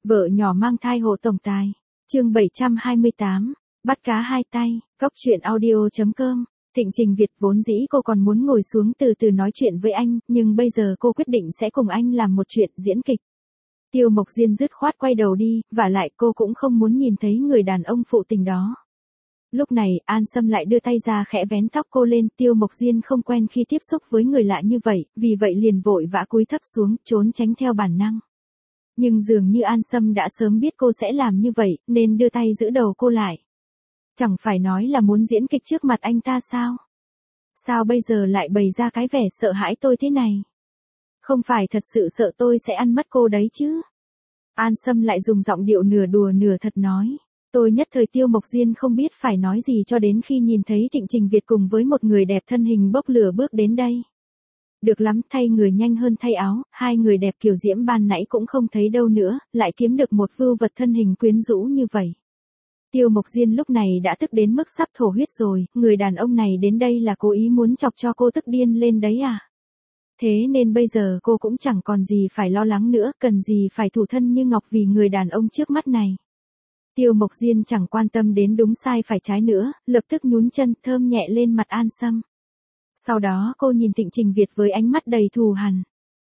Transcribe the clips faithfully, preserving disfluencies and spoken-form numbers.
Vợ nhỏ mang thai hộ tổng tài. Chương bảy trăm hai mươi tám, bắt cá hai tay. Cóc truyện audio chấm com. Thịnh Trình Việt vốn dĩ cô còn muốn ngồi xuống từ từ nói chuyện với anh, nhưng bây giờ cô quyết định sẽ cùng anh làm một chuyện diễn kịch. Tiêu Mộc Diên dứt khoát quay đầu đi, vả lại cô cũng không muốn nhìn thấy người đàn ông phụ tình đó. Lúc này, An Sâm lại đưa tay ra khẽ vén tóc cô lên, Tiêu Mộc Diên không quen khi tiếp xúc với người lạ như vậy, vì vậy liền vội vã cúi thấp xuống, trốn tránh theo bản năng. Nhưng dường như An Sâm đã sớm biết cô sẽ làm như vậy, nên đưa tay giữ đầu cô lại. Chẳng phải nói là muốn diễn kịch trước mặt anh ta sao? Sao bây giờ lại bày ra cái vẻ sợ hãi tôi thế này? Không phải thật sự sợ tôi sẽ ăn mất cô đấy chứ? An Sâm lại dùng giọng điệu nửa đùa nửa thật nói. Tôi nhất thời Tiêu Mộc Diên không biết phải nói gì cho đến khi nhìn thấy Thịnh Trình Việt cùng với một người đẹp thân hình bốc lửa bước đến đây. Được lắm, thay người nhanh hơn thay áo, hai người đẹp kiểu diễm ban nãy cũng không thấy đâu nữa, lại kiếm được một vưu vật thân hình quyến rũ như vậy. Tiêu Mộc Diên lúc này đã tức đến mức sắp thổ huyết rồi, người đàn ông này đến đây là cố ý muốn chọc cho cô tức điên lên đấy à? Thế nên bây giờ cô cũng chẳng còn gì phải lo lắng nữa, cần gì phải thủ thân như ngọc vì người đàn ông trước mắt này. Tiêu Mộc Diên chẳng quan tâm đến đúng sai phải trái nữa, lập tức nhún chân thơm nhẹ lên mặt An Sâm. Sau đó cô nhìn Thịnh Trình Việt với ánh mắt đầy thù hằn.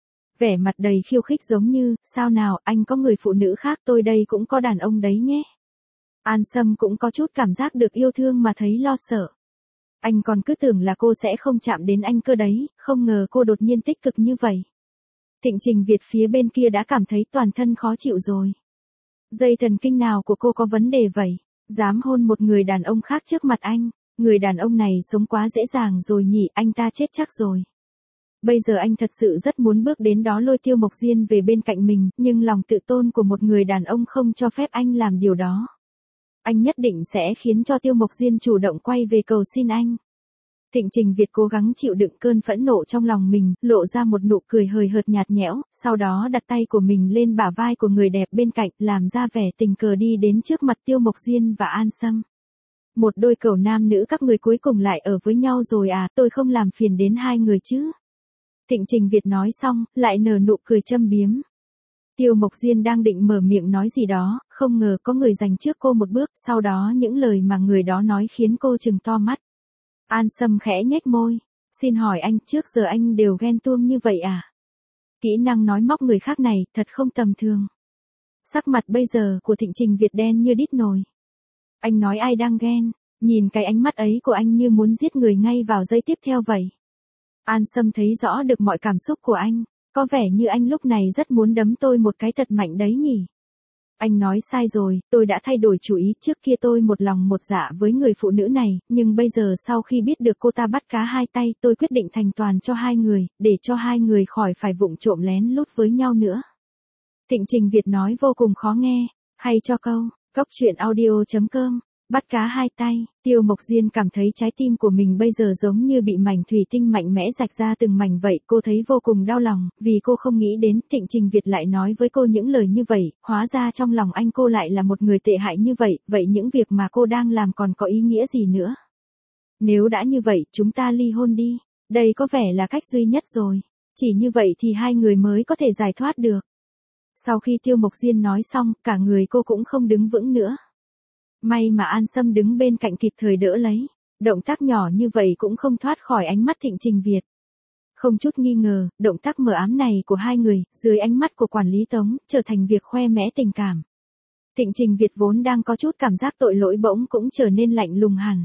Vẻ mặt đầy khiêu khích giống như, sao nào, anh có người phụ nữ khác, tôi đây cũng có đàn ông đấy nhé. An Sâm cũng có chút cảm giác được yêu thương mà thấy lo sợ. Anh còn cứ tưởng là cô sẽ không chạm đến anh cơ đấy, không ngờ cô đột nhiên tích cực như vậy. Thịnh Trình Việt phía bên kia đã cảm thấy toàn thân khó chịu rồi. Dây thần kinh nào của cô có vấn đề vậy? Dám hôn một người đàn ông khác trước mặt anh. Người đàn ông này sống quá dễ dàng rồi nhỉ, anh ta chết chắc rồi. Bây giờ anh thật sự rất muốn bước đến đó lôi Tiêu Mộc Diên về bên cạnh mình, nhưng lòng tự tôn của một người đàn ông không cho phép anh làm điều đó. Anh nhất định sẽ khiến cho Tiêu Mộc Diên chủ động quay về cầu xin anh. Thịnh Trình Việt cố gắng chịu đựng cơn phẫn nộ trong lòng mình, lộ ra một nụ cười hời hợt nhạt nhẽo, sau đó đặt tay của mình lên bả vai của người đẹp bên cạnh, làm ra vẻ tình cờ đi đến trước mặt Tiêu Mộc Diên và An Sâm. Một đôi cẩu nam nữ các người cuối cùng lại ở với nhau rồi à, tôi không làm phiền đến hai người chứ. Thịnh Trình Việt nói xong, lại nở nụ cười châm biếm. Tiêu Mộc Diên đang định mở miệng nói gì đó, không ngờ có người giành trước cô một bước, sau đó những lời mà người đó nói khiến cô trừng to mắt. An Sâm khẽ nhếch môi, xin hỏi anh, trước giờ anh đều ghen tuông như vậy à? Kỹ năng nói móc người khác này, thật không tầm thường. Sắc mặt bây giờ của Thịnh Trình Việt đen như đít nồi. Anh nói ai đang ghen, nhìn cái ánh mắt ấy của anh như muốn giết người ngay vào giây tiếp theo vậy. An Sâm thấy rõ được mọi cảm xúc của anh, có vẻ như anh lúc này rất muốn đấm tôi một cái thật mạnh đấy nhỉ. Anh nói sai rồi, tôi đã thay đổi chủ ý, trước kia tôi một lòng một dạ với người phụ nữ này, nhưng bây giờ sau khi biết được cô ta bắt cá hai tay, tôi quyết định thành toàn cho hai người, để cho hai người khỏi phải vụng trộm lén lút với nhau nữa. Thịnh Trình Việt nói vô cùng khó nghe, hay cho câu, cóc truyện audio chấm com. Bắt cá hai tay, Tiêu Mộc Diên cảm thấy trái tim của mình bây giờ giống như bị mảnh thủy tinh mạnh mẽ rạch ra từng mảnh vậy, cô thấy vô cùng đau lòng, vì cô không nghĩ đến Thịnh Trình Việt lại nói với cô những lời như vậy, hóa ra trong lòng anh cô lại là một người tệ hại như vậy, vậy những việc mà cô đang làm còn có ý nghĩa gì nữa? Nếu đã như vậy, chúng ta ly hôn đi, đây có vẻ là cách duy nhất rồi, chỉ như vậy thì hai người mới có thể giải thoát được. Sau khi Tiêu Mộc Diên nói xong, cả người cô cũng không đứng vững nữa. May mà An Sâm đứng bên cạnh kịp thời đỡ lấy, động tác nhỏ như vậy cũng không thoát khỏi ánh mắt Thịnh Trình Việt. Không chút nghi ngờ, động tác mờ ám này của hai người, dưới ánh mắt của quản lý Tống, trở thành việc khoe mẽ tình cảm. Thịnh Trình Việt vốn đang có chút cảm giác tội lỗi bỗng cũng trở nên lạnh lùng hẳn.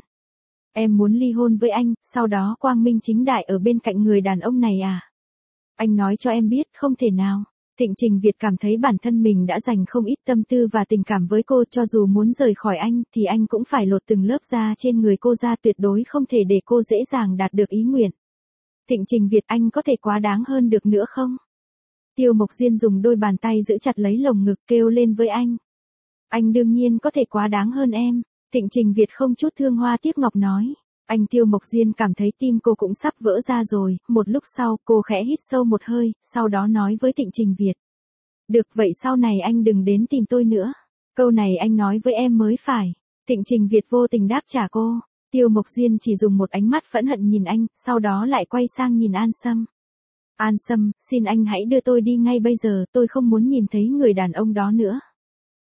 Em muốn ly hôn với anh, sau đó quang minh chính đại ở bên cạnh người đàn ông này à? Anh nói cho em biết, không thể nào. Thịnh Trình Việt cảm thấy bản thân mình đã dành không ít tâm tư và tình cảm với cô, cho dù muốn rời khỏi anh thì anh cũng phải lột từng lớp da trên người cô ra, tuyệt đối không thể để cô dễ dàng đạt được ý nguyện. Thịnh Trình Việt, anh có thể quá đáng hơn được nữa không? Tiêu Mộc Diên dùng đôi bàn tay giữ chặt lấy lồng ngực kêu lên với anh. Anh đương nhiên có thể quá đáng hơn em, Thịnh Trình Việt không chút thương hoa tiếc ngọc nói. Anh Tiêu Mộc Diên cảm thấy tim cô cũng sắp vỡ ra rồi, một lúc sau cô khẽ hít sâu một hơi, sau đó nói với Thịnh Trình Việt. Được vậy sau này anh đừng đến tìm tôi nữa. Câu này anh nói với em mới phải. Thịnh Trình Việt vô tình đáp trả cô. Tiêu Mộc Diên chỉ dùng một ánh mắt phẫn hận nhìn anh, sau đó lại quay sang nhìn An Sâm. An Sâm, xin anh hãy đưa tôi đi ngay bây giờ, tôi không muốn nhìn thấy người đàn ông đó nữa.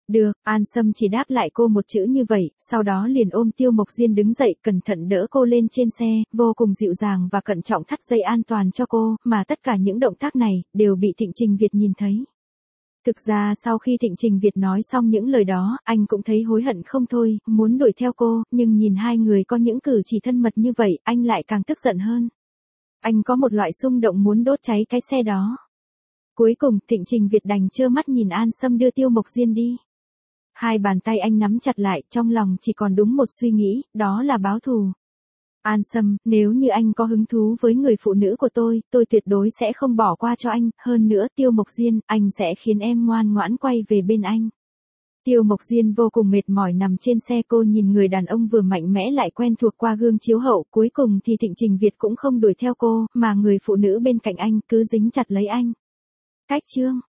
Được, An Sâm chỉ đáp lại cô một chữ như vậy, sau đó liền ôm Tiêu Mộc Diên đứng dậy, cẩn thận đỡ cô lên trên xe, vô cùng dịu dàng và cẩn trọng thắt dây an toàn cho cô, mà tất cả những động tác này, đều bị Thịnh Trình Việt nhìn thấy. Thực ra sau khi Thịnh Trình Việt nói xong những lời đó, anh cũng thấy hối hận không thôi, muốn đuổi theo cô, nhưng nhìn hai người có những cử chỉ thân mật như vậy, anh lại càng tức giận hơn. Anh có một loại xung động muốn đốt cháy cái xe đó. Cuối cùng, Thịnh Trình Việt đành trơ mắt nhìn An Sâm đưa Tiêu Mộc Diên đi. Hai bàn tay anh nắm chặt lại, trong lòng chỉ còn đúng một suy nghĩ, đó là báo thù. An Sâm, nếu như anh có hứng thú với người phụ nữ của tôi, tôi tuyệt đối sẽ không bỏ qua cho anh, hơn nữa Tiêu Mộc Diên, anh sẽ khiến em ngoan ngoãn quay về bên anh. Tiêu Mộc Diên vô cùng mệt mỏi nằm trên xe, cô nhìn người đàn ông vừa mạnh mẽ lại quen thuộc qua gương chiếu hậu, cuối cùng thì Thịnh Trình Việt cũng không đuổi theo cô, mà người phụ nữ bên cạnh anh cứ dính chặt lấy anh. Cách chương